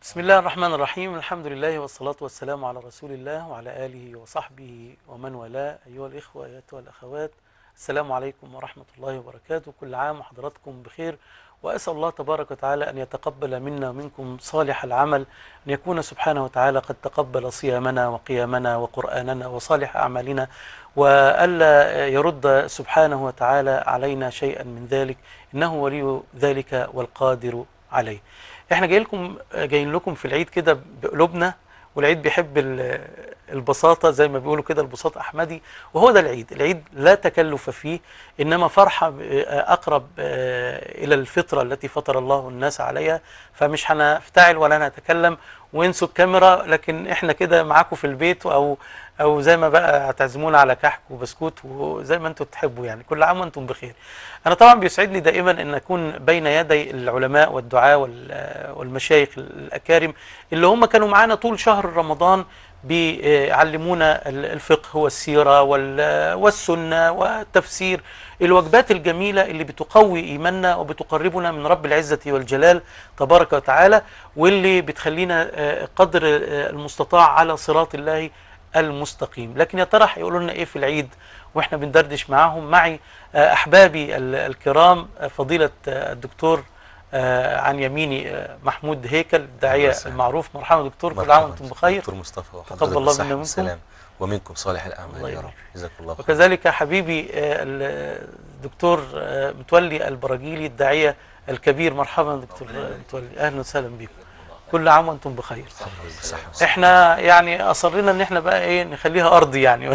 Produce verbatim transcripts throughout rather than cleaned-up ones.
بسم الله الرحمن الرحيم. الحمد لله والصلاة والسلام على رسول الله وعلى آله وصحبه ومن والاه. أيها الإخوة أيها الأخوات، السلام عليكم ورحمة الله وبركاته. كل عام وحضراتكم بخير، وأسأل الله تبارك وتعالى أن يتقبل منا ومنكم صالح العمل، أن يكون سبحانه وتعالى قد تقبل صيامنا وقيامنا وقرآننا وصالح أعمالنا، وألا يرد سبحانه وتعالى علينا شيئا من ذلك، إنه ولي ذلك والقادر عليه. احنا جاي لكم جايين لكم في العيد كده بقلوبنا، والعيد بيحب البساطة زي ما بيقولوا كده، البساط أحمدي، وهو ده العيد. العيد لا تكلف فيه، إنما فرحة أقرب إلى الفطرة التي فطر الله الناس عليها. فمش هنفتعل ولا نتكلم وانسوا الكاميرا، لكن احنا كده معاكم في البيت، أو أو زي ما بقى هتعزمونا على كحك وبسكوت وزي ما انتم تحبوا. يعني كل عام وانتم بخير. أنا طبعا بيسعدني دائما أن أكون بين يدي العلماء والدعاة والمشايخ الأكارم اللي هم كانوا معانا طول شهر رمضان، بيعلمونا الفقه والسيرة والسنة والتفسير، الوجبات الجميلة اللي بتقوي إيماننا وبتقربنا من رب العزة والجلال تبارك وتعالى، واللي بتخلينا قدر المستطاع على صراط الله المستقيم. لكن يا ترى هيقولوا لنا إيه في العيد وإحنا بندردش معاهم؟ معي أحبابي الكرام، فضيلة الدكتور عن يميني محمود هيكل، الداعية المعروف. مرحبا دكتور، كل عام وانتم بخير. دكتور مصطفى، تقبل الله منا ومنكم ومنكم صالح الأعمال يا رب، جزاك الله خير. وكذلك حبيبي الدكتور متولي البراجيلي، الداعية الكبير. مرحبا دكتور متولي، أهلا وسهلا بكم. كل عام وانتم بخير. احنا يعني اصرينا ان احنا بقى ايه نخليها ارضي يعني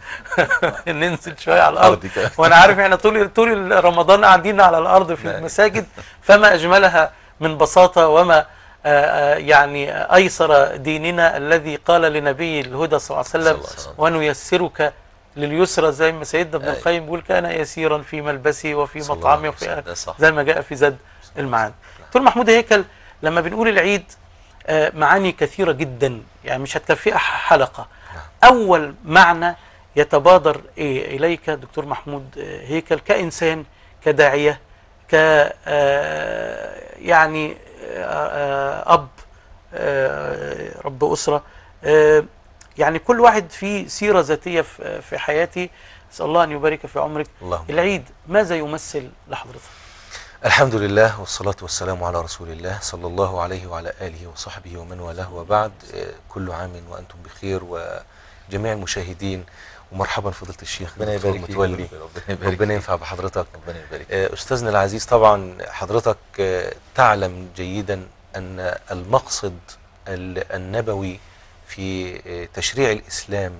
ننزل شويه على الارض، وانا عارف احنا طول طول رمضان قاعدين على الارض في المساجد، فما اجملها من بساطه، وما يعني ايسر ديننا الذي قال لنبي الهدى صلى الله عليه وسلم: ونيسرك لليسرى، زي ما سيدنا ابن القيم بيقول: كان يسيرا في ملبسه وفي مطعمه وفي زي ما جاء في زاد المعاد. دكتور محمود هيكل، لما بنقول العيد معاني كثيرة جدا، يعني مش هتكفي حلقة. أول معنى يتبادر إيه إليك دكتور محمود هيكل كإنسان، كداعية، ك يعني أب، رب أسرة، يعني كل واحد فيه سيرة ذاتية في حياتي. أسأل الله أن يبارك في عمرك. العيد ماذا يمثل لحضرتك؟ الحمد لله والصلاة والسلام على رسول الله صلى الله عليه وعلى آله وصحبه ومن والاه، وبعد. كل عام وأنتم بخير، وجميع المشاهدين، ومرحبا فضيلة الشيخ دكتور متولي، ربنا ينفع بحضرتك. أستاذنا العزيز، طبعا حضرتك تعلم جيدا أن المقصد النبوي في تشريع الإسلام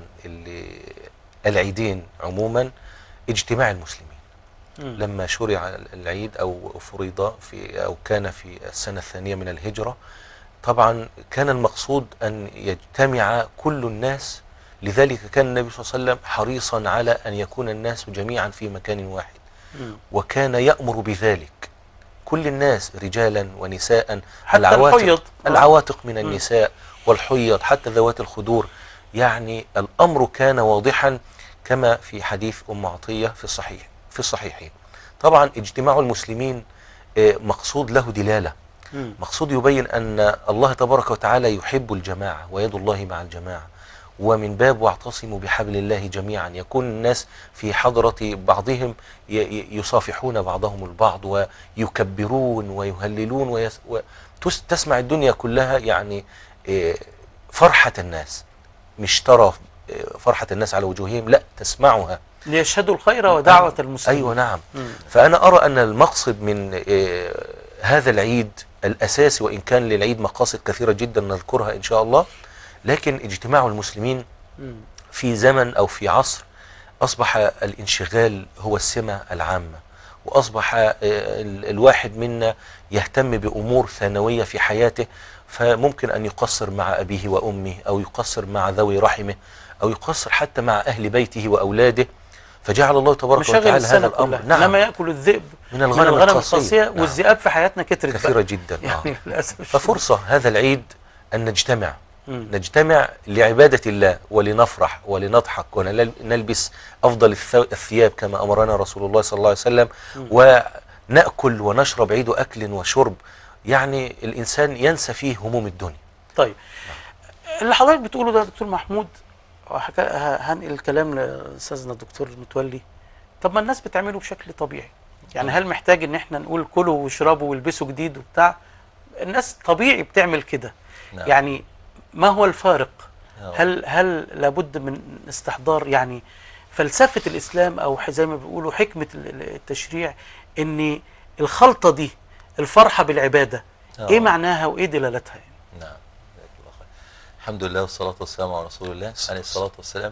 العيدين عموما اجتماع المسلمين. لما شرع العيد أو فرض في أو كان في السنة الثانية من الهجرة، طبعا كان المقصود أن يجتمع كل الناس. لذلك كان النبي صلى الله عليه وسلم حريصا على أن يكون الناس جميعا في مكان واحد، وكان يأمر بذلك كل الناس رجالا ونساء، حتى الحيض، العواتق من النساء والحيض، حتى ذوات الخدور. يعني الأمر كان واضحا كما في حديث أم عطية في الصحيح في الصحيحين. طبعا اجتماع المسلمين مقصود له دلالة، مقصود يبين أن الله تبارك وتعالى يحب الجماعة، ويد الله مع الجماعة، ومن باب واعتصموا بحبل الله جميعا، يكون الناس في حضرة بعضهم يصافحون بعضهم البعض ويكبرون ويهللون، وتسمع الدنيا كلها يعني فرحة الناس، مش ترى فرحة الناس على وجوههم، لا، تسمعها ليشهدوا الخير ودعوة المسلمين. أيوة نعم. مم. فأنا أرى أن المقصد من هذا العيد الأساسي، وإن كان للعيد مقاصد كثيرة جدا نذكرها إن شاء الله، لكن اجتماع المسلمين في زمن أو في عصر أصبح الانشغال هو السمة العامة، وأصبح الواحد منا يهتم بأمور ثانوية في حياته، فممكن أن يقصر مع أبيه وأمه، أو يقصر مع ذوي رحمه، أو يقصر حتى مع أهل بيته وأولاده. فجعل الله تبارك وتعالى هذا الأمر، نعم، لما يأكل الذئب من الغنم, من الغنم القاسية، نعم، والذئاب في حياتنا كترت كثيرة جدا يعني للأسف. ففرصة هذا العيد أن نجتمع مم. نجتمع لعبادة الله، ولنفرح ولنضحك ونلبس أفضل الثياب كما أمرنا رسول الله صلى الله عليه وسلم، مم. ونأكل ونشرب عيد أكل وشرب، يعني الإنسان ينسى فيه هموم الدنيا. طيب اللي حضرتك بتقوله ده يا دكتور محمود، وحكا- ه- هنقل الكلام لاستاذنا الدكتور متولي. طب ما الناس بتعمله بشكل طبيعي، يعني هل محتاج ان احنا نقول كلوا واشربوا والبسوا جديد وبتاع؟ الناس طبيعي بتعمل كده. نعم. يعني ما هو الفارق؟ نعم. هل هل لابد من استحضار يعني فلسفة الإسلام أو زي ما بيقولوا حكمة ال- التشريع، إن الخلطة دي الفرحة بالعبادة نعم. إيه معناها وإيه دلالتها؟ يعني نعم. جزاك الله خير. الحمد لله والصلاة والسلام على رسول الله عليه الصلاة والسلام.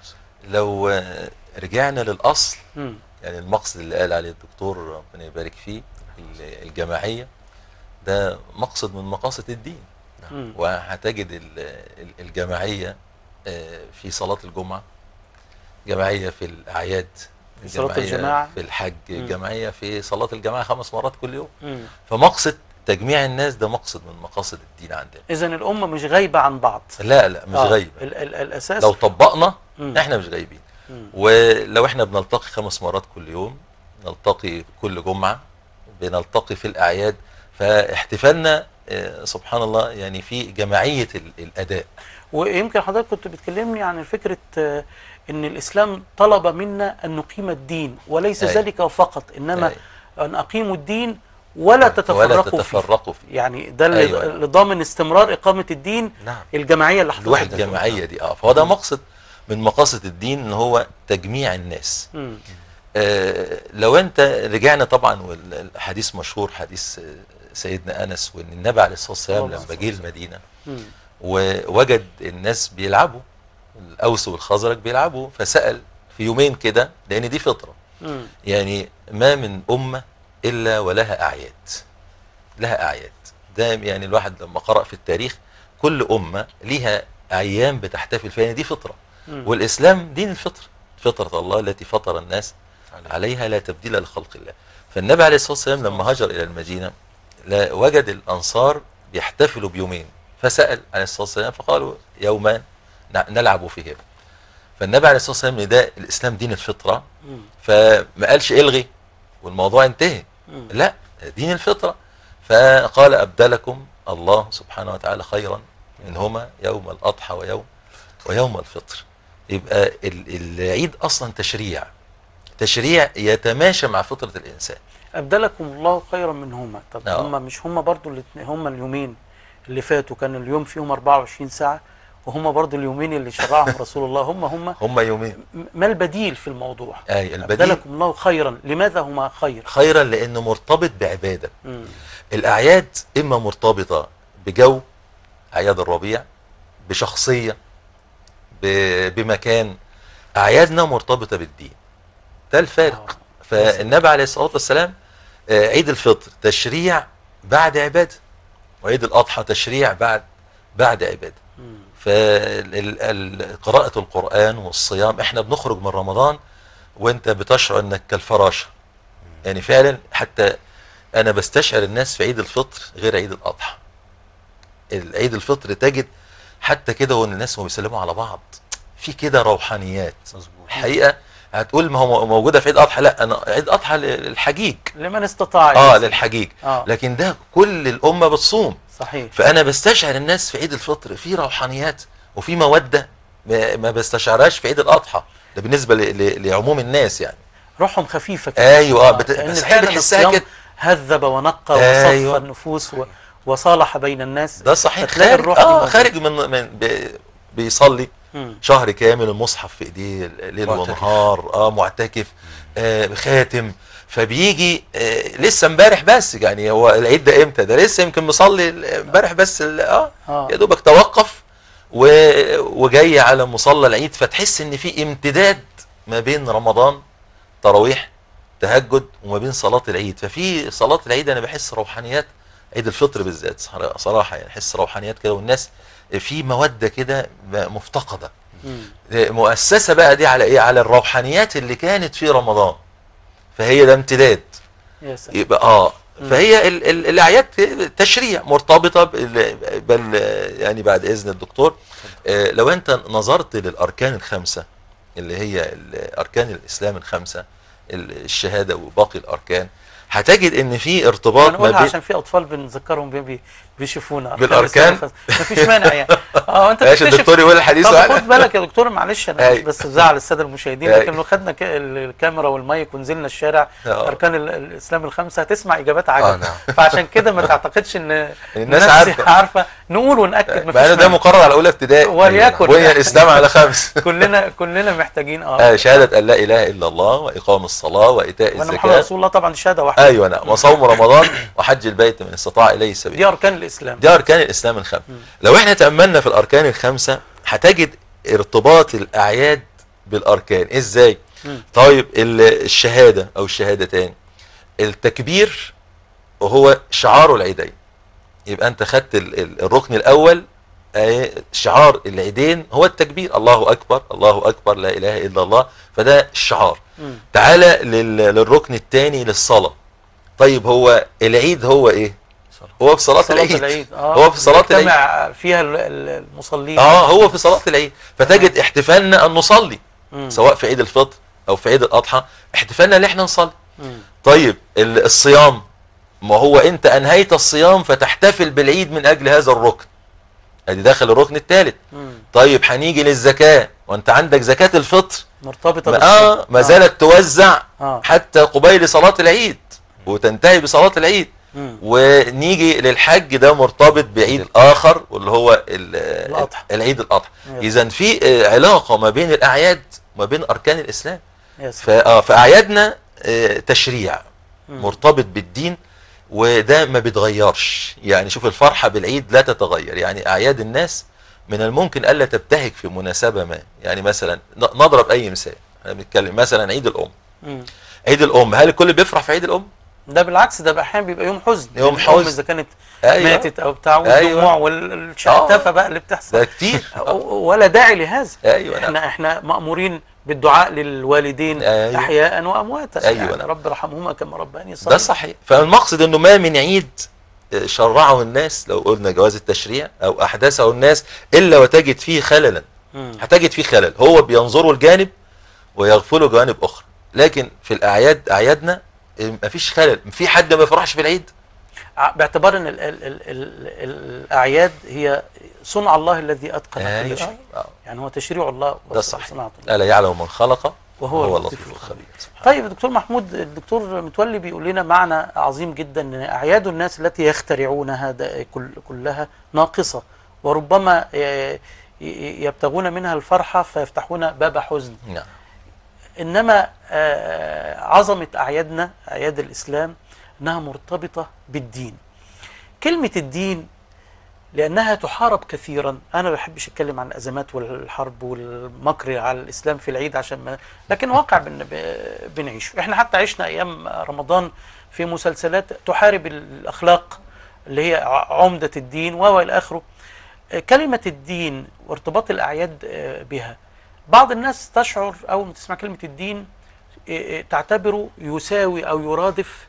لو آه، رجعنا للأصل، مم. يعني المقصد اللي قال عليه الدكتور ربنا يبارك فيه، ال- الجماعية، ده مقصد من مقاصد الدين. مم. وهتجد ال- ال- الجماعية آه، في صلاة الجمعة، جماعية في الأعياد، في صلاة جماعية الجماعة. في الحج، مم. جماعية في صلاة الجماعة خمس مرات كل يوم. مم. فمقصد تجميع الناس ده مقصد من مقاصد الدين عندنا. إذن الأمة مش غايبة عن بعض. لا لا مش آه. غايبة. ال ال الأساس لو طبقنا مم. احنا مش غايبين. مم. ولو احنا بنلتقي خمس مرات كل يوم، نلتقي كل جمعة، بنلتقي في الأعياد، فاحتفالنا آه، سبحان الله يعني في جماعية ال- الأداء. ويمكن حضرتك كنت بتكلمني عن فكرة آه، ان الاسلام طلب منا ان نقيم الدين، وليس أي. ذلك فقط، انما أي. ان اقيموا الدين ولا تتفرقوا ولا فيه. تتفرقوا فيه. يعني ده اللي أيوة. اللي ضامن استمرار اقامة الدين. نعم. الجماعية اللي حضرتك الوحدة بتقولها. الجماعية دي اه فهو ده مقصد من مقاصد الدين، ان هو تجميع الناس. مم. آه لو انت رجعنا طبعا، والحديث مشهور، حديث آه، سيدنا انس، وان النبي عليه الصلاه والسلام الله لما جه المدينه مم. ووجد الناس بيلعبوا، الاوس والخزرج بيلعبوا، فسال في يومين كده، لان دي فطره، مم. يعني ما من امه الا ولها اعياد، لها اعياد. ده يعني الواحد لما قرأ في التاريخ، كل امه ليها ايام بتحتفل فيها، يعني دي فطره. مم. والاسلام دين الفطره، فطره الله التي فطر الناس عليها لا تبديل لخلق الله. فالنبي عليه الصلاه والسلام لما هاجر الى المدينه، لا وجد الانصار بيحتفلوا بيومين، فسال عليه الصلاه والسلام فقالوا يومان ن- نلعب فيهما. فالنبي عليه الصلاه والسلام ده الاسلام دين الفطره، مم. فما قالش الغي والموضوع انتهى، مم. لا دين الفطره. فقال ابدلكم الله سبحانه وتعالى خيرا منهما يوم الاضحى ويوم ويوم الفطر. يبقى ال- العيد اصلا تشريع، تشريع يتماشى مع فطره الانسان. أبدلكم الله خيرا منهما. طب آه. هم مش هم برضو الاتنين- هم اليومين اللي فاتوا كان اليوم فيهم أربعة وعشرين ساعة، وهم برضو اليومين اللي شرعهم رسول الله هم هم هم يومين. م- ما البديل في الموضوع؟ اي البديل أبدلكم الله خيرا، لماذا هما خير؟ خيرا لانه مرتبط بعباده. مم. الاعياد اما مرتبطه بجو، اعياد الربيع، بشخصيه، ب- بمكان. اعيادنا مرتبطه بالدين، ده الفارق. آه. فالنبي عليه الصلاه والسلام آه، عيد الفطر تشريع بعد عباده، وعيد الاضحى تشريع بعد بعد عباده. مم. فقراءة القرآن والصيام، احنا بنخرج من رمضان وانت بتشعر انك كالفراشة، يعني فعلا. حتى انا بستشعر الناس في عيد الفطر غير عيد الاضحى. العيد الفطر تجد حتى كده وان الناس هم بيسلموا على بعض، في كده روحانيات. الحقيقة هتقول ما هو موجودة في عيد الاضحى، لا انا عيد الاضحى للحجيج، لمن استطاع اه يصل. للحجيج، آه. لكن ده كل الامة بتصوم. صحيح. فانا بستشعر الناس في عيد الفطر في روحانيات وفي موده ما ما بستشعرهاش في عيد الاضحى، ده بالنسبه ل- ل- لعموم الناس يعني. روحهم خفيفه كده. ايوه اه بت... كأن بس فعلا احنا بنحسها الصيام كده. هذب ونقى أيوة. وصف النفوس و... وصالح بين الناس. ده صحيح. فتلاقي خارج الروح دي اه موجودة. خارج من, من ب... بيصلي مم. شهر كامل، المصحف في ايديه ليل معتكف. ونهار، اه معتكف، آه خاتم. فبيجي آه لسه امبارح بس، يعني هو العيد ده امتى؟ ده لسه يمكن مصلي امبارح بس ال- اه آه. يا دوبك توقف و... وجاي على مصلى العيد، فتحس ان في امتداد ما بين رمضان تراويح تهجد وما بين صلاة العيد. ففي صلاة العيد انا بحس روحانيات، عيد الفطر بالذات صراحة يعني احس روحانيات كده، والناس في مودة كده مفتقدة. مم. مؤسسة بقى دي على ايه؟ على الروحانيات اللي كانت في رمضان، فهي ده امتداد. يا سلام. يبقى اه مم. فهي ال ال الاعياد تشريع مرتبطه بال بل يعني بعد اذن الدكتور، آه لو انت نظرت للاركان الخمسه اللي هي ال- اركان الاسلام الخمسه، ال- الشهاده وباقي الاركان، هتجد ان في ارتباط انا ما بقولها بين عشان في اطفال بنذكرهم بي بي بيشوفونا بالاركان. مفيش مانع يعني. اه انت ماشي تكتشف. الدكتور يقول الحديث طب على خد بالك يا دكتور، معلش انا مش أي. بس زعل الساده المشاهدين، أي. لكن لو خدنا ك- الكاميرا والمايك ونزلنا الشارع آه. اركان ال- الاسلام الخمسه هتسمع اجابات آه، عجب. نعم. فعشان كده ما تعتقدش ان الناس عارفة. عارفه، نقول وناكد مفيش مع ان ده مانع. مقرر على اولى ابتدائي. وليكن. بني الاسلام على خمس. كلنا كلنا محتاجين اه آه شهاده ان لا اله الا الله واقام الصلاه وايتاء وانا محمد الزكاه. رسول الله، طبعا دي شهاده واحده. ايوه نعم. وصوم رمضان وحج البيت من استطاع اليه السبيل. دي اركان الاسلام. دي اركان الاسلام الخمسه. لو احنا تاملنا في الاركان الخمسه هتجد ارتباط الاعياد بالاركان ازاي. مم. طيب ال- الشهاده او الشهادتين، التكبير وهو شعار العيدين، يبقى انت خدت ال- ال- الركن الاول، آه، شعار العيدين هو التكبير، الله اكبر الله اكبر لا اله الا الله، فده الشعار. مم. تعالى لل- للركن الثاني للصلاه. طيب هو العيد هو ايه؟ هو في صلاه, صلاة العيد, العيد. آه. هو في صلاه العيد. يجتمع فيها ال- ال- المصلين. اه هو في صلاه العيد، فتجد احتفالنا ان نصلي، مم. سواء في عيد الفطر او في عيد الاضحى، احتفالنا ان احنا نصلي. مم. طيب ال- الصيام، ما هو انت انهيت الصيام فتحتفل بالعيد من اجل هذا الركن، ادي داخل الركن الثالث. مم. طيب هنيجي للزكاه، وانت عندك زكاه الفطر مرتبطة ما, بالصلاة. آه ما زالت توزع آه. حتى قبيل صلاه العيد وتنتهي بصلاه العيد. مم. ونيجي للحج، ده مرتبط بعيد الاخر واللي هو ال- الأضحى. العيد الاضحى. يس. اذا في آه، علاقه ما بين الاعياد وما بين اركان الاسلام. يس. فا- فاعيادنا آه، تشريع مم. مرتبط بالدين، وده ما بيتغيرش. يعني شوف الفرحه بالعيد لا تتغير. يعني اعياد الناس من الممكن الا تبتهج في مناسبه ما. يعني مثلا ن- نضرب اي مثال، احنا بنتكلم مثلا عيد الام. مم. عيد الام، هل الكل بيفرح في عيد الام؟ ده بالعكس، ده احيانا بيبقى يوم حزن. يوم الأم حزن. اذا كانت أيوة. ماتت او بتاع، أيوة. والدموع والشقتفه بقى اللي بتحصل، ده كتير. ولا داعي لهذا. أيوة. احنا احنا مامورين بالدعاء للوالدين أيوة. احياء وامواتا. أيوة. يعني رب ارحمهما كما رباني صغيرا. ده صحيح. فالمقصد انه ما من عيد شرعه الناس، لو قلنا جواز التشريع او احدثه الناس، الا وتجد فيه خللا. مم. هتجد فيه خلل، هو بينظروا الجانب ويغفلوا جوانب اخرى. لكن في الاعياد، اعيادنا مفيش خلل. في حد ما يفرحش في العيد؟ ع- باعتبار ان ال ال ال ال الاعياد هي صنع الله الذي اتقن كل شيء. آه. يعني هو تشريع الله ده صحيح. وصناعة الله. الا يعلم من خلق وهو وهو اللطيف اللطيف الخبير. الخبير. طيب دكتور محمود، الدكتور متولي بيقول لنا معنى عظيم جدا، ان اعياد الناس التي يخترعونها ده كل كلها ناقصه، وربما ي- ي- يبتغون منها الفرحه فيفتحون باب حزن. نعم. انما آه، عظمه اعيادنا، اعياد الاسلام، انها مرتبطه بالدين. كلمه الدين لأنها تحارب كثيرا. أنا ما بحبش أتكلم عن الأزمات والحرب والمكر على الإسلام في العيد، عشان ما، لكن واقع بن... ب- بنعيشه. إحنا حتى عشنا أيام رمضان في مسلسلات تحارب الأخلاق اللي هي ع- عمدة الدين و إلى آخره. آه، كلمة الدين وارتباط الأعياد آه، بها، بعض الناس تشعر أول ما تسمع كلمة الدين آه، آه، تعتبره يساوي أو يرادف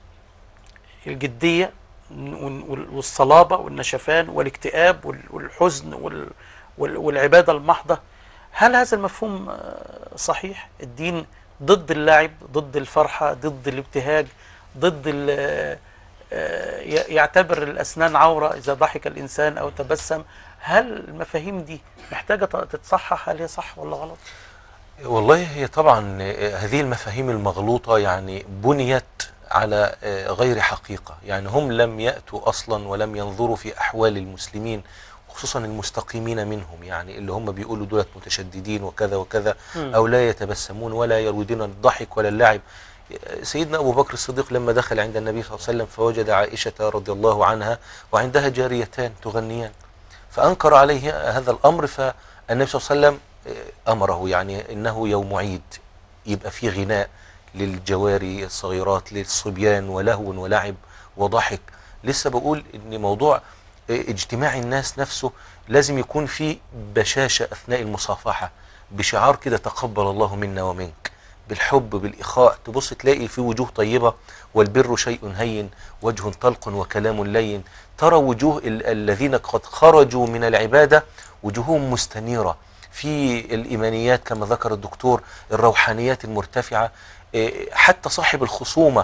الجدية وال- والصلابة والنشفان والاكتئاب وال- والحزن وال- وال- والعبادة المحضة. هل هذا المفهوم آه، صحيح؟ الدين ضد اللعب، ضد الفرحة، ضد الابتهاج، ضد ال- آه، ي- يعتبر الأسنان عورة إذا ضحك الإنسان أو تبسم. هل المفاهيم دي محتاجة ت- تتصحح؟ هل هي صح ولا غلط؟ والله هي طبعا آه، هذه المفاهيم المغلوطة يعني بنيت على آه، غير حقيقة. يعني هم لم يأتوا أصلا ولم ينظروا في أحوال المسلمين، خصوصا المستقيمين منهم، يعني اللي هم بيقولوا دولت متشددين وكذا وكذا، مم. أو لا يتبسمون ولا يريدون الضحك ولا اللعب. سيدنا أبو بكر الصديق لما دخل عند النبي صلى الله عليه وسلم فوجد عائشة رضي الله عنها وعندها جاريتان تغنيان، فأنكر عليه هذا الأمر، فالنبي صلى الله عليه وسلم آه، أمره، يعني إنه يوم عيد يبقى فيه غناء للجواري الصغيرات للصبيان ولهو ولعب وضحك. لسه بقول ان موضوع اجتماع الناس نفسه لازم يكون فيه بشاشة اثناء المصافحة، بشعار كده تقبل الله منا ومنك، بالحب بالاخاء. تبص تلاقي في وجوه طيبة، والبر شيء هين وجه طلق وكلام لين. ترى وجوه ال- الذين قد خرجوا من العبادة وجوههم مستنيرة في الإيمانيات كما ذكر الدكتور، الروحانيات المرتفعة. حتى صاحب الخصومة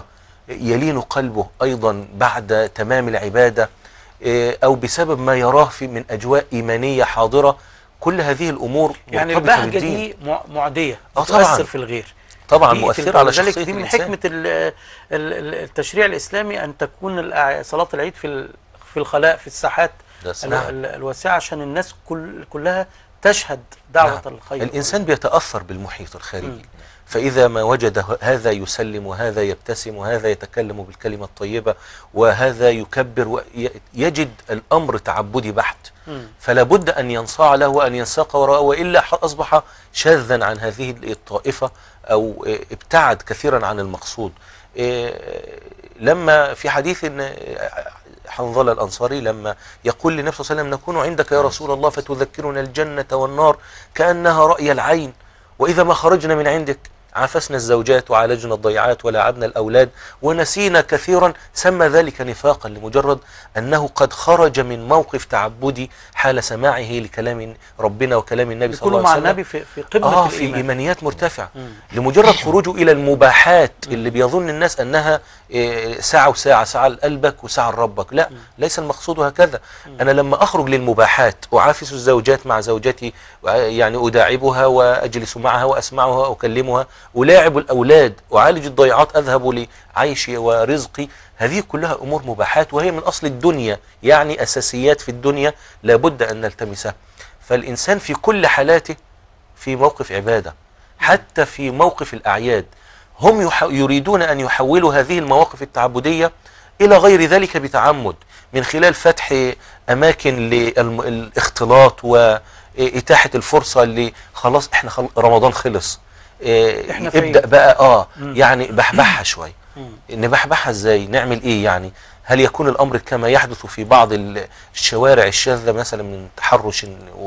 يلين قلبه أيضا بعد تمام العبادة، أو بسبب ما يراه في من أجواء إيمانية حاضرة. كل هذه الأمور يعني مرتبطة البهجة بالدين. دي مع- معدية آه بتؤثر طبعا. في الغير طبعا دي مؤثرة على ولذلك شخصية دي من الإنسان. حكمة ال- ال- التشريع الإسلامي أن تكون الأع- صلاة العيد في ال- في الخلاء، في الساحات ده ال- صحيح. ال- الواسعة، عشان الناس كل كلها تشهد دعوة نعم. الخير. الإنسان بيتأثر بالمحيط الخارجي، مم. فإذا ما وجد هذا يسلم وهذا يبتسم وهذا يتكلم بالكلمة الطيبة وهذا يكبر، ويجد الأمر تعبدي بحت، مم. فلا بد أن ينصاع له وأن ينساق وراءه، وإلا أصبح شاذا عن هذه الطائفة أو ابتعد كثيرا عن المقصود. لما في حديث إن حنظلة الأنصاري لما يقول للنبي صلى الله عليه وسلم: نكون عندك يا رسول الله فتذكرنا الجنة والنار كأنها رأي العين، وإذا ما خرجنا من عندك عافسنا الزوجات وعالجنا الضيعات ولعبنا الأولاد ونسينا كثيرا. سمى ذلك نفاقا لمجرد أنه قد خرج من موقف تعبدي حال سماعه لكلام ربنا وكلام النبي صلى الله عليه مع وسلم. النبي في في قمة آه في الإيمان. إيمانيات مرتفعة. مم. لمجرد خروجه إلى المباحات اللي بيظن الناس أنها إيه، ساعة وساعة، ساعة لقلبك وساعة لربك. لا، ليس المقصود هكذا. أنا لما أخرج للمباحات أعافس الزوجات مع زوجتي، يعني أداعبها وأجلس معها وأسمعها وأكلمها، ألاعب الأولاد، أعالج الضيعات، أذهب لعيشي ورزقي. هذه كلها أمور مباحات، وهي من أصل الدنيا، يعني أساسيات في الدنيا لابد أن نلتمسها. فالإنسان في كل حالاته في موقف عبادة، حتى في موقف الأعياد. هم يريدون أن يحولوا هذه المواقف التعبدية إلى غير ذلك بتعمد، من خلال فتح أماكن للاختلاط وإتاحة الفرصة اللي خلاص إحنا خل... رمضان خلص، إحنا ابدأ بقى آه مم. يعني بحبحها شوي. مم. نبحبحها إزاي؟ نعمل إيه يعني؟ هل يكون الأمر كما يحدث في بعض الشوارع الشاذة مثلا من تحرش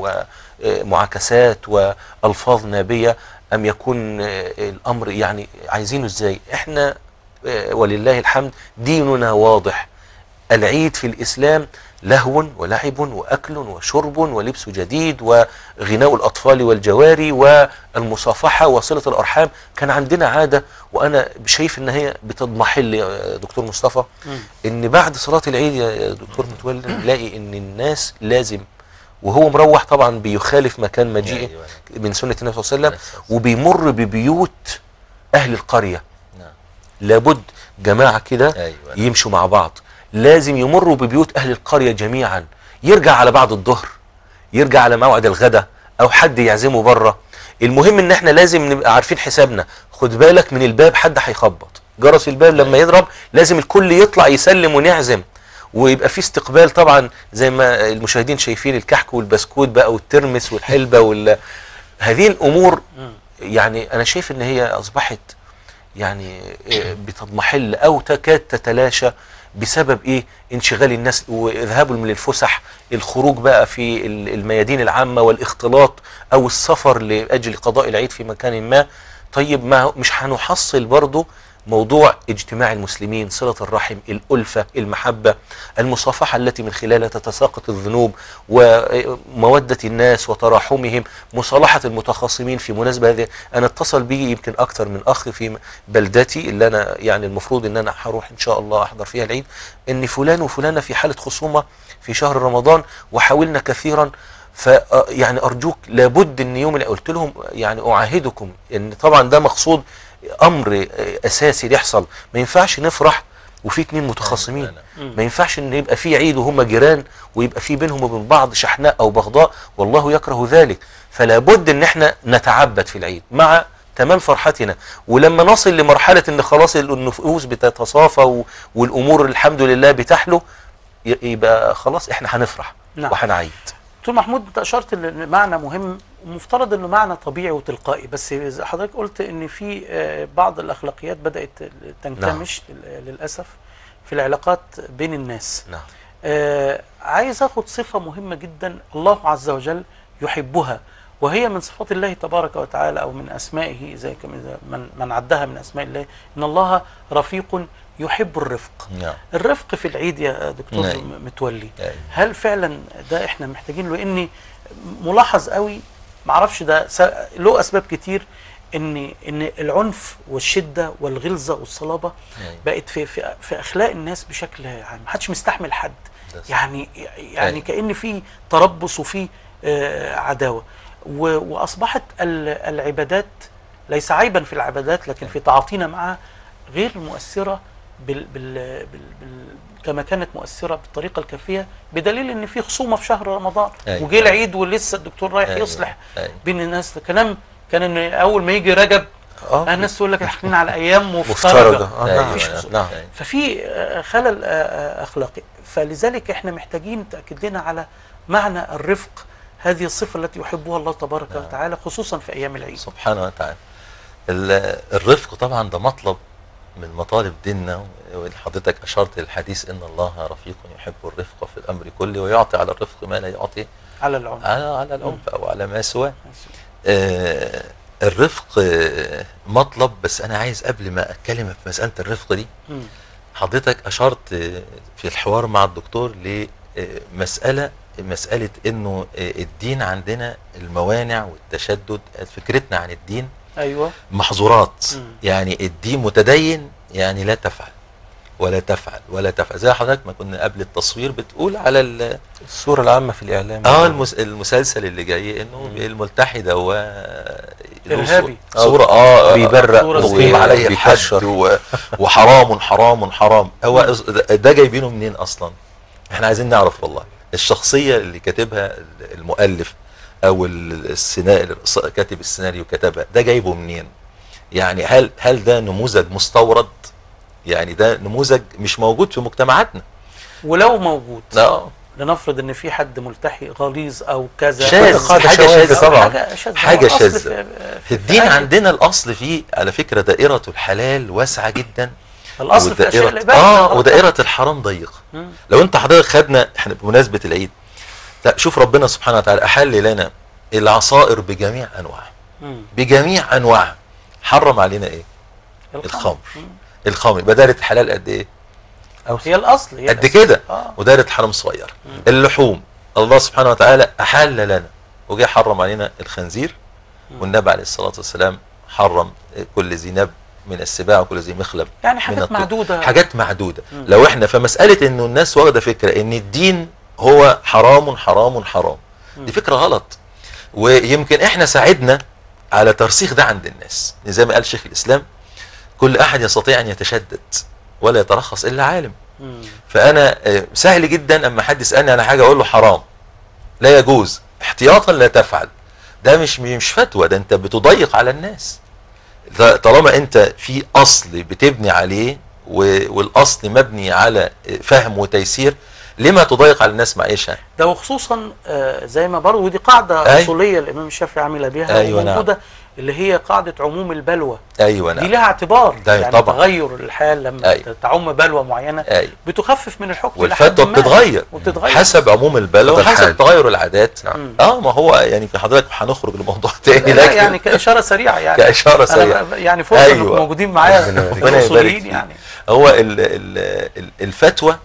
ومعاكسات وألفاظ نابية، أم يكون الأمر يعني عايزينه إزاي؟ إحنا ولله الحمد ديننا واضح. العيد في الإسلام لهو ولعب وأكل وشرب ولبس جديد وغناء الأطفال والجواري والمصافحة وصلة الأرحام. كان عندنا عادة، وأنا شايف إن هي بتضمحل يا دكتور مصطفى، إن بعد صلاة العيد يا دكتور متولي نلاقي إن الناس لازم وهو مروح طبعا بيخالف مكان مجيئه من سنة النبي صلى الله عليه وسلم، وبيمر ببيوت أهل القرية. لابد جماعة كده يمشوا مع بعض، لازم يمروا ببيوت أهل القرية جميعا، يرجع على بعد الظهر، يرجع على موعد الغداء، أو حد يعزمه بره. المهم إن احنا لازم نبقى عارفين حسابنا. خد بالك من الباب، حد هيخبط جرس الباب لما يضرب لازم الكل يطلع يسلم ونعزم، ويبقى في استقبال طبعا زي ما المشاهدين شايفين، الكحك والبسكوت بقى والترمس والحلبة وال... هذه الأمور. يعني أنا شايف إن هي أصبحت يعني بتضمحل أو تكاد تتلاشى بسبب ايه؟ انشغال الناس واذهابهم للفسح، الخروج بقى في الميادين العامة والاختلاط، او السفر لاجل قضاء العيد في مكان ما. طيب ما مش هنحصل برضو موضوع اجتماع المسلمين، صلة الرحم، الألفة، المحبة، المصافحة التي من خلالها تتساقط الذنوب، ومودة الناس وتراحمهم، مصالحة المتخاصمين في مناسبة هذه. أنا اتصل بي يمكن أكثر من أخ في بلدتي اللي أنا يعني المفروض أن أنا هروح إن شاء الله أحضر فيها العيد، إن فلان وفلانة في حالة خصومة في شهر رمضان وحاولنا كثيرا. ف يعني أرجوك لابد أن يوم اللي قلت لهم يعني أعاهدكم أن طبعا ده مقصود امر اساسي يحصل. ما ينفعش نفرح وفي اتنين متخاصمين، ما ينفعش ان يبقى في عيد وهم جيران ويبقى في بينهم وبين بعض شحناء او بغضاء، والله يكره ذلك. فلا بد ان احنا نتعبد في العيد مع تمام فرحتنا، ولما نصل لمرحلة ان خلاص النفوس بتتصافى والامور الحمد لله بتحلو، يبقى خلاص احنا هنفرح. نعم. وهنعيد. دكتور محمود، انت اشرت لمعنى مهم ومفترض انه معنى طبيعي وتلقائي، بس حضرتك قلت ان في بعض الاخلاقيات بدات تنكمش. نعم. للاسف في العلاقات بين الناس. نعم. آه عايز اخد صفه مهمه جدا الله عز وجل يحبها، وهي من صفات الله تبارك وتعالى او من اسمائه، زي من من عدها من اسماء الله، ان الله رفيق يحب الرفق. نعم. الرفق في العيد يا دكتور نعم. متولي، نعم. هل فعلا ده احنا محتاجين له؟ اني ملاحظ قوي، معرفش ده له اسباب كتير، ان ان العنف والشده والغلظه والصلابه أيوة. بقت في في في اخلاق الناس بشكل عام، ما حدش مستحمل حد. ده صح. يعني يعني أيوة. كأن في تربص وفي آه، عداوه، و- واصبحت ال- العبادات ليس عيبا في العبادات، لكن في تعاطينا معها غير مؤثره بال بال بال بال كما كانت مؤثره بالطريقه الكافيه، بدليل ان في خصومه في شهر رمضان أيوة. وجه العيد ولسه الدكتور رايح أيوة. يصلح أيوة. بين الناس. كلام كان ان اول ما يجي رجب اه الناس تقول لك احنا على ايام مفترجة. مفترجه، آه، ما نعم. فيش نعم. خصوم. نعم. ففي آه، خلل آه، آه، اخلاقي، فلذلك احنا محتاجين تاكد لنا على معنى الرفق، هذه الصفه التي يحبها الله تبارك نعم. وتعالى خصوصا في ايام العيد. سبحانه وتعالى. ال- الرفق طبعا ده مطلب من مطالب ديننا، وحضرتك اشرت للحديث ان الله رفيق يحب الرفق في الامر كله، ويعطي على الرفق ما لا يعطي على العنف. على على العنف او على ما سواه. آه الرفق آه مطلب، بس انا عايز قبل ما اتكلم في مساله الرفق دي، مم. حضرتك اشرت آه، في الحوار مع الدكتور لمساله مساله انه آه، الدين عندنا الموانع والتشدد، فكرتنا عن الدين ايوه. محظورات. مم. يعني الدين متدين يعني لا تفعل ولا تفعل ولا تفعل، زي حضرتك ما كنا قبل التصوير بتقول على ال- الصورة العامة في الإعلام. اه المس... المسلسل اللي جاي انه مم. الملتحي و إرهابي. صورة اه بيبرق صورة مقيم زي- عليه الحد بيكشر. و... وحرام حرام حرام. هو ده جايبينه منين اصلا؟ احنا عايزين نعرف والله الشخصية اللي كاتبها المؤلف او السيناريو، كاتب السيناريو كتبها، ده جايبه منين؟ يعني هل هل ده نموذج مستورد؟ يعني ده نموذج مش موجود في مجتمعاتنا. ولو موجود لا لنفرض ان في حد ملتحي غليظ او كذا، شاذ، حاجه حاجة شاذة أو طبعا. حاجه شاذة. حاجة هو الأصل شاذة. في, في الدين أي- عندنا الاصل فيه على فكرة دائرة الحلال واسعة جدا، الاصل في اشياء ودائرة العباده. اه ودائرة الحرام ضيقة. مم. لو انت حضرتك خدنا احنا بمناسبة العيد، لا شوف ربنا سبحانه وتعالى احل لنا العصائر بجميع انواعها، مم. بجميع انواعها. حرم علينا ايه؟ الخمر. مم. الخمر يبقى دائرة الحلال قد ايه؟ هي الاصل هي قد الأصل. كده. آه. ودائرة الحرام صغير. مم. اللحوم الله سبحانه وتعالى احل لنا، وجاء حرم علينا الخنزير، مم. والنبي عليه الصلاة والسلام حرم كل ذي نب من السباع وكل ذي مخلب يعني من حاجات الطير. معدوده. حاجات معدودة. مم. لو احنا فمسألة انه الناس واخدة فكرة ان الدين هو حرام حرام حرام، مم. دي فكرة غلط. ويمكن احنا ساعدنا على ترسيخ ده عند الناس، زي ما قال شيخ الاسلام كل احد يستطيع ان يتشدد ولا يترخص الا عالم. مم. فانا آه، سهل جدا اما حد يسالني على حاجه اقول له حرام لا يجوز احتياطا لا تفعل. ده مش مش فتوى، ده انت بتضيق على الناس. ده طالما انت في اصل بتبني عليه و- والاصل مبني على فهم وتيسير، لما تضيق على الناس معيشها؟ ده وخصوصا آه، زي ما برضه ودي قاعده أيوة. اصوليه الامام الشافعي عمل بها أيوة وموجوده، اللي هي قاعده عموم البلوى. ايوه دي نعم. لها اعتبار، ده يعني طبعا. تغير الحال لما أيوة. تعم بلوى معينه ايوه. بتخفف من الحكم إلى حد والفتوى ما. بتتغير وبتتغير حسب عموم البلد حسب وحسب الحال. تغير العادات. مم. اه ما هو يعني في حضرتك هنخرج لموضوع تاني، لا لكن يعني كاشاره سريعه يعني كاشاره أنا سريعه. ب- يعني فرصه أيوة. انكم موجودين معايا ربنا يبارك ربنا يبارك الاصوليين فيك. يعني. هو ال ال ال الفتوى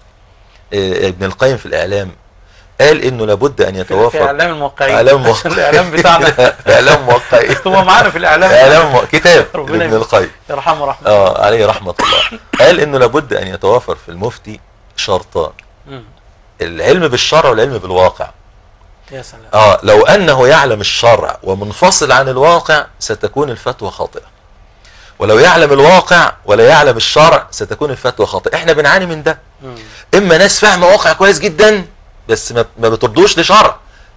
آه، ابن القيم في الاعلام قال انه لابد ان في, في يتوافق اعلام الموقعين اعلام عشان الاعلام بتاعنا اعلام موقعين هو معانا في الاعلام. اعلام مو- كتاب ربنا لابن يبارك. القيم يرحمه رحمه. اه عليه رحمه الله. قال انه لابد ان يتوافر في المفتي شرطان: مم. العلم بالشرع والعلم بالواقع. يا سلام. اه لو انه يعلم الشرع ومنفصل عن الواقع ستكون الفتوى خاطئه، ولو يعلم الواقع ولا يعلم الشرع ستكون الفتوى خاطئه. احنا بنعاني من ده. مم. اما ناس فاهمه واقع كويس جدا بس ما ما بتردوش لشرع،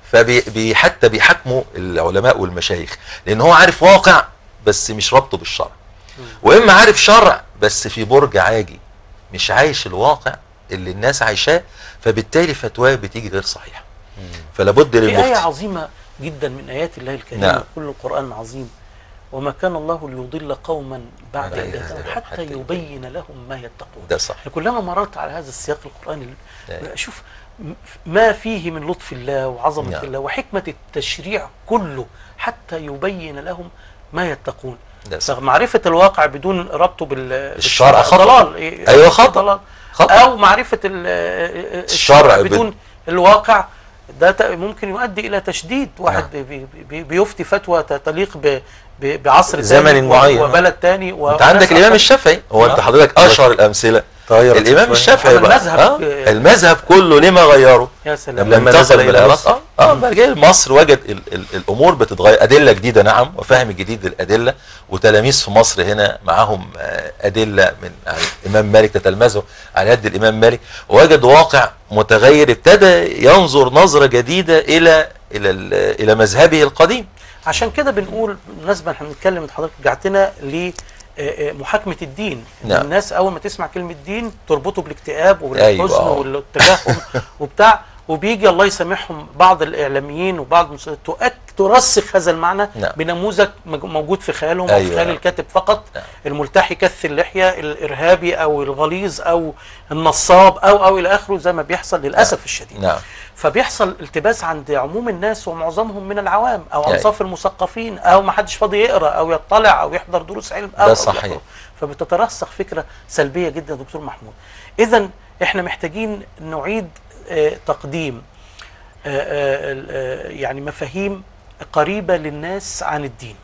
فبي حتى بيحكموا العلماء والمشايخ لان هو عارف واقع بس مش ربطه بالشرع، واما عارف شرع بس في برج عاجي مش عايش الواقع اللي الناس عايشاه، فبالتالي فتواه بتيجي غير صحيحه. فلا بد في آية للمفتي. عظيمة جدا من آيات الله الكريمة. نعم. كل القرآن عظيم. وما كان الله ليضل قوما بعد بعد إذ إذ هداهم هداهم حتى حتى يبين لهم ما يتقون. ده صح. كلما مررت على هذا السياق القرآني أيوة. شوف ما فيه من لطف الله وعظمة نعم. الله وحكمة التشريع كله حتى يبين لهم ما يتقون. ده صح. معرفة الواقع بدون ربطه بال- الشرع خطأ. ضلال. أيوة خطأ. ضلال. خطأ. أو معرفة ال- الشرع بدون بد- الواقع ده ت- ممكن يؤدي الى تشديد واحد بي بي بي بيفتي فتوى تليق ب- ب- بعصر زمن تاني معين. وبلد تاني. انت عندك الامام الشافعي، هو انت حضرتك اشهر الامثله طيب الامام الشافعي عمل بقى مذهب. آه المذهب كله لما غيره يا سلام. لما لما انتقل نزل من إلى العراق. مصر. اه اه بقى جاي مصر وجد ال ال الامور بتتغير، ادله جديده نعم، وفهم جديد للادله، وتلاميذ في مصر هنا معاهم آه ادله من يعني الامام مالك تتلمذوا على يد الامام مالك، ووجد واقع متغير، ابتدى ينظر نظره جديده الى الى الى مذهبه القديم. عشان كده بنقول بالمناسبه احنا بنتكلم انت حضرتك رجعتنا لمحاكمه الدين. نعم. الناس اول ما تسمع كلمه دين تربطه بالاكتئاب والحزن أيوة. والتجهم وبتاع، وبيجي الله يسامحهم بعض الاعلاميين وبعض المس- تؤك ترسخ هذا المعنى نعم. بنموذج مج- موجود في خيالهم او أيوة. في خيال الكاتب فقط. نعم. الملتحي كث اللحيه، الارهابي او الغليظ او النصاب او او الى اخره، زي ما بيحصل للاسف الشديد. نعم. فبيحصل التباس عند عموم الناس ومعظمهم من العوام او يعني. انصاف المثقفين، او ما حدش فاضي يقرا او يطلع او يحضر دروس علم او ده أو صحيح. إلى آخره. فبتترسخ فكره سلبيه جدا دكتور محمود. اذا احنا محتاجين نعيد آه تقديم آه آه آه يعني مفاهيم قريبه للناس عن الدين.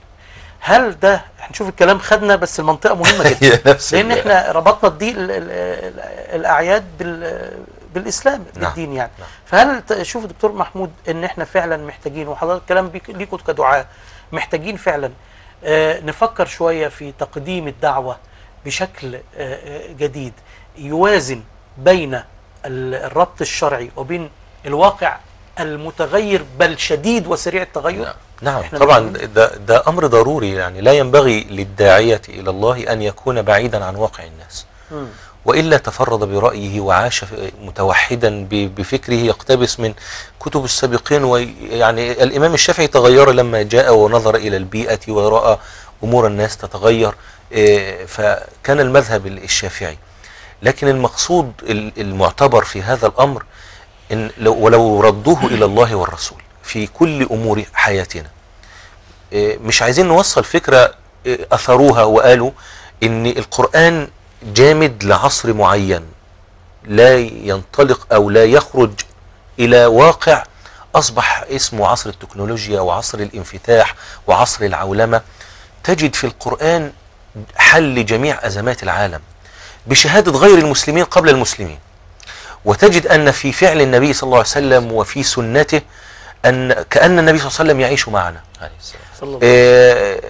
هل ده هنشوف الكلام خدنا، بس المنطقه مهمه هي جدا نفس لان ال- احنا ربطنا الدين ال- ال- ال- الاعياد بال بالاسلام نعم. بالدين يعني. نعم. فهل تشوف دكتور محمود ان احنا فعلا محتاجين، وحضرتك كلام بيك- ليكوا كدعاة محتاجين فعلا آه نفكر شويه في تقديم الدعوه بشكل آه آه جديد يوازن بين ال- الربط الشرعي وبين الواقع المتغير بل شديد وسريع التغير؟ نعم. نعم إحنا طبعا محتاجين- ده, ده أمر ضروري، يعني لا ينبغي للداعية إلى الله أن يكون بعيدا عن واقع الناس، مم. وإلا تفرد برأيه وعاش في- متوحدا ب- بفكره يقتبس من كتب السابقين. ويعني الإمام الشافعي تغير لما جاء ونظر إلى البيئة ورأى أمور الناس تتغير، إيه، فكان المذهب الشافعي. لكن المقصود ال- المعتبر في هذا الأمر إن لو ولو ردوه إلى الله والرسول في كل أمور حياتنا. إيه، مش عايزين نوصل فكرة إيه، أثروها وقالوا إن القرآن جامد لعصر معين، لا ينطلق أو لا يخرج إلى واقع أصبح اسمه عصر التكنولوجيا وعصر الانفتاح وعصر العولمة. تجد في القرآن حل لجميع أزمات العالم بشهادة غير المسلمين قبل المسلمين، وتجد أن في فعل النبي صلى الله عليه وسلم وفي سنته أن كأن النبي صلى الله عليه وسلم يعيش معنا. عليه السلام. صلى الله إيه،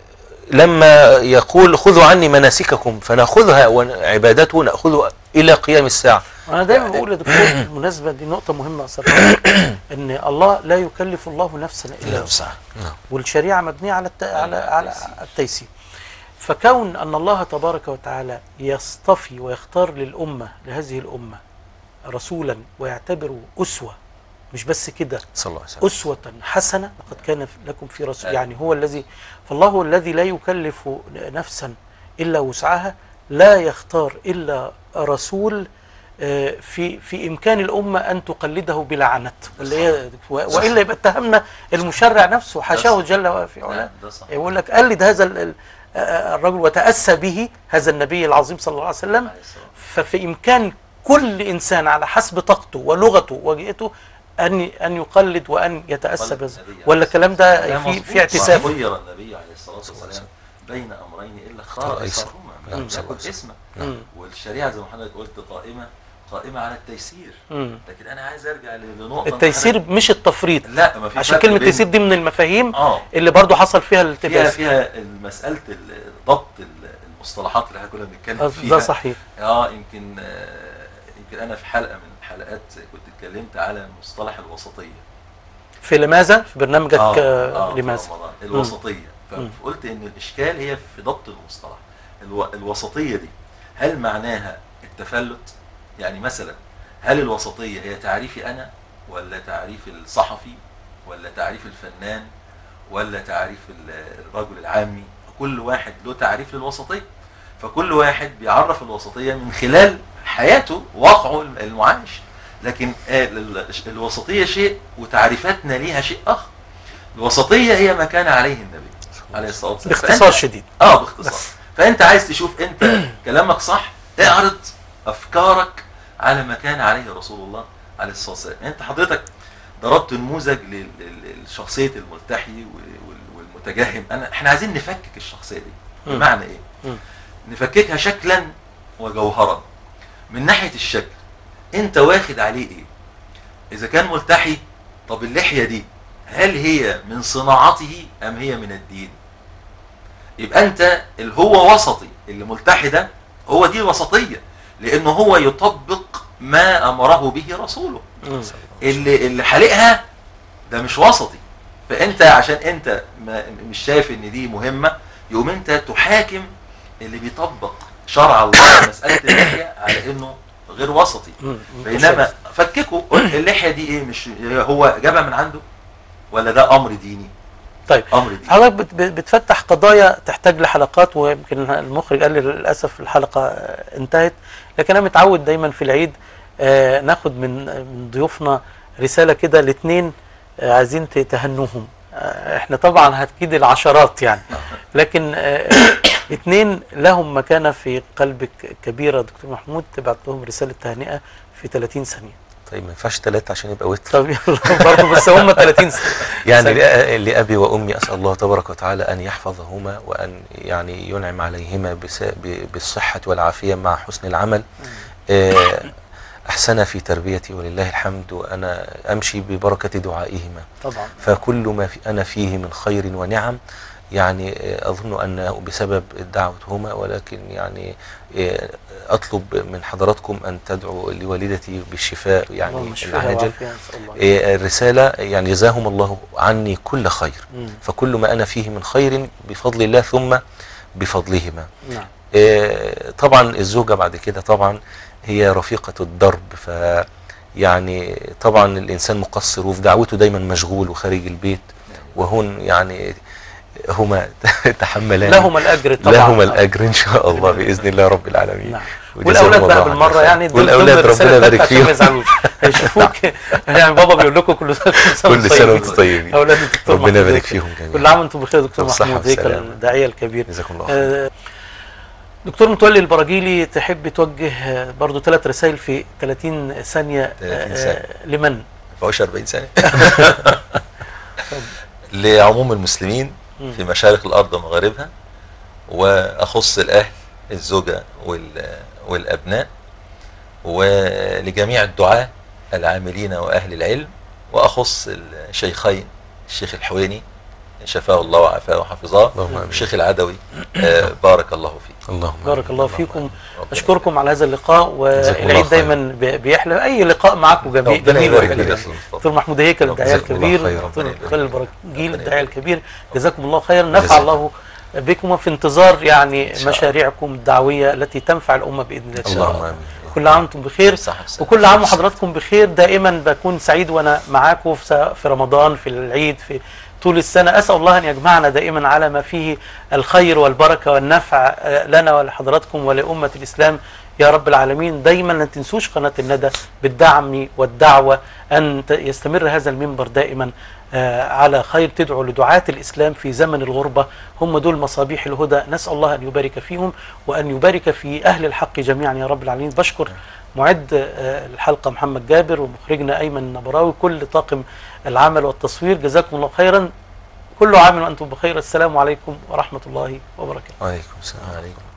لما يقول خذوا عني مناسككم فنأخذها وعبادته نأخذها إلى قيام الساعة. انا دايما بقول يا دكتور بالمناسبه دي نقطه مهمه اصلا، ان الله لا يكلف الله نفسا الا وسعها، والشريعه مبنيه على الت... على على التيسير. فكون ان الله تبارك وتعالى يصطفي ويختار للامه لهذه الامه رسولا ويعتبره اسوه، مش بس كده، صلى الله عليه وسلم. أسوة حسنة لقد كان لكم في رسول، يعني هو الذي، فالله هو الذي لا يكلف نفسا إلا وسعها، لا يختار إلا رسول آه، في في إمكان الأمة أن تقلده بلا عنت، ولا إيه؟ وإلا يبقى اتهمنا المشرع نفسه حاشاه جل في علاه. يقول لك قلد هذا ال- ال- آه، الرجل وتأسى به هذا النبي العظيم صلى الله عليه وسلم. ففي إمكان كل إنسان على حسب طاقته ولغته وجهته أن أن يقلد وأن يتأسى بهذا، ولا الكلام ده في في اعتساف؟ خير النبي عليه الصلاه والسلام بين امرين الا اختار ايسرهما، نعم، لم صلى الله يكن عليه اسما. مم. والشريعه زي ما حضرتك قلت قائمه قائمه على التيسير. مم. لكن انا عايز ارجع لنقطه التيسير مش التفريط، لا ما في عشان فرق كلمة بين- تيسير دي من المفاهيم اه اللي برضو حصل فيها فيها الالتباس. فيها مساله ضبط المصطلحات اللي احنا كنا بنتكلم فيها. ده صحيح. اه يمكن آه يمكن انا في حلقه من الحلقات كنت اتكلمت على مصطلح الوسطيه في لماذا في برنامجك آه آه آه لماذا؟ في رمضان. الوسطيه، مم. فقلت ان الاشكال هي في ضبط المصطلح. الو... الوسطيه دي هل معناها التفلت؟ يعني مثلا هل الوسطيه هي تعريفي انا، ولا تعريف الصحفي، ولا تعريف الفنان، ولا تعريف ال- الرجل العامي؟ كل واحد له تعريف للوسطيه، فكل واحد بيعرف الوسطيه من خلال حياته واقعه المعاش. لكن آه، ال- الوسطيه شيء وتعريفاتنا ليها شيء اخر. الوسطيه هي ما كان عليه النبي عليه الصلاه والسلام. باختصار شديد. اه باختصار. فانت عايز تشوف انت كلامك صح، اعرض افكارك على ما كان عليه رسول الله عليه الصلاه والسلام. انت حضرتك ضربت نموذج لل- لل- لشخصيه الملتحي وال- والمتجهم. انا احنا عايزين نفكك الشخصيه دي. مم. بمعنى ايه؟ مم. نفككها شكلا وجوهرا. من ناحيه الشكل انت واخد عليه ايه؟ اذا كان ملتحي، طب اللحيه دي هل هي من صناعته ام هي من الدين؟ يبقى انت اللي هو وسطي، اللي ملتحي ده هو دي الوسطيه، لانه هو يطبق ما امره به رسوله. مم. اللي اللي حالقها ده مش وسطي. فانت عشان انت ما مش شايف ان دي مهمه، يقوم انت تحاكم اللي بيطبق شرع الله مساله اللحيه على انه غير وسطي. مم. بينما فككوا اللحيه دي ايه؟ مش هو جابها من عنده ولا ده امر ديني؟ طيب امر ديني. حضرتك بت- بت- بتفتح قضايا تحتاج لحلقات، ويمكن المخرج قال لي للاسف الحلقه آه، انتهت، لكن انا متعود دايما في العيد آه، ناخد من من ضيوفنا رساله كده لاثنين آه، عايزين ت- تهنوهم. آه، احنا طبعا هتكيد العشرات يعني، لكن آه، اثنين لهم مكانه في قلبك كبيره. دكتور محمود تبعت لهم رساله تهنئه في ثلاثين ثانيه. طيب ما ينفعش ثلاثة عشان يبقى وتر. طب يلا برضه بس هم ثلاثين ثانيه يعني لأ- لأبي وأمي أسأل الله تبارك وتعالى أن يحفظهما وأن يعني ينعم عليهما بس- ب- بالصحة والعافية مع حسن العمل. آه، أحسن في تربيتي ولله الحمد، وأنا أمشي ببركة دعائهما، طبعا. فكل ما في أنا فيه من خير ونعم يعني آه، أظن أنه بسبب دعوتهما، ولكن يعني آه، أطلب من حضراتكم أن تدعوا لوالدتي بالشفاء يعني اللهم اشفيها العاجل. وعافيها نسأل الله. آه، الرسالة يعني جزاهم الله عني كل خير، مم. فكل ما أنا فيه من خير بفضل الله ثم بفضلهما. نعم. آه، طبعا الزوجة بعد كده طبعا هي رفيقة الدرب، ف يعني طبعا الإنسان مقصر وفي دعوته دايما مشغول وخارج البيت، وهن يعني هما تحملان لهما الاجر طبعا. لهما الأجر إن شاء الله بإذن الله رب العالمين. نعم. وجزاهم والاولاد الله بقى عنا بالمره خير. يعني دول والأولاد ضمن الرسالة ربنا التالتة يبارك عشان ما فيهم. يزعلوش هيشوفوك يعني بابا بيقول لكم كل سنه كل سنة وانتم طيبين. اولاد الدكتور ربنا محمود يبارك هيكل. فيهم جميعا. كل عام وانتم بخير دكتور بالصحة محمود هيكل والسلامة. الداعيه الكبير. جزاكم الله خير. آه، دكتور متولي البراجيلي، تحب توجه آه، برضو ثلاث رسائل في ثلاثين ثانيه ثلاثين آه، ثانية. لمن؟ فوش أربعين سنه. لعموم المسلمين مم. في مشارق الارض ومغاربها، واخص الاهل الزوجه وال- والابناء، ولجميع الدعاة العاملين واهل العلم، واخص الشيخين الشيخ الحويني شفاه الله وعافاه وحفظاه، اللهم آمين. والشيخ العدوي آه، بارك الله فيك. اللهم بارك الله آمين. فيكم. ربنا أشكركم على هذا اللقاء، جزاكم الله والعيد خير. دايما بي- بيحلى أي لقاء معكم جميل ربنا جميل يبارك وجميل. فيك يا أستاذ مصطفى. دكتور محمود هيكل الداعية جزاكم الله الكبير، خير. دكتور ربنا يبارك متولي فيك. البراجيل ربنا الداعية يبارك الكبير، جزاكم الله خيرا. نفع جزاكم. الله بكم في انتظار يعني إن شاء الله. مشاريعكم الدعوية التي تنفع الأمة بإذن الله تعالى. اللهم آمين. كل عام وانتم بخير، صح وسلام. وكل عام وحضراتكم بخير. دائما بكون سعيد وانا معاكم في في رمضان، في العيد، في طول السنة. أسأل الله أن يجمعنا دائما على ما فيه الخير والبركة والنفع آه، لنا ولحضراتكم ولأمة الإسلام يا رب العالمين. دايما لا تنسوش قناة الندى بالدعم والدعوة أن ت- يستمر هذا المنبر دائما آه، على خير. تدعو لدعاة الإسلام في زمن الغربة، هم دول مصابيح الهدى. نسأل الله أن يبارك فيهم وأن يبارك في أهل الحق جميعا يا رب العالمين. بشكر معد آه، الحلقة محمد جابر، ومخرجنا أيمن النبراوي، كل طاقم العمل والتصوير. جزاكم الله خيرا. كل عام وأنتم بخير. السلام عليكم ورحمة الله وبركاته. وعليكم السلام. عليكم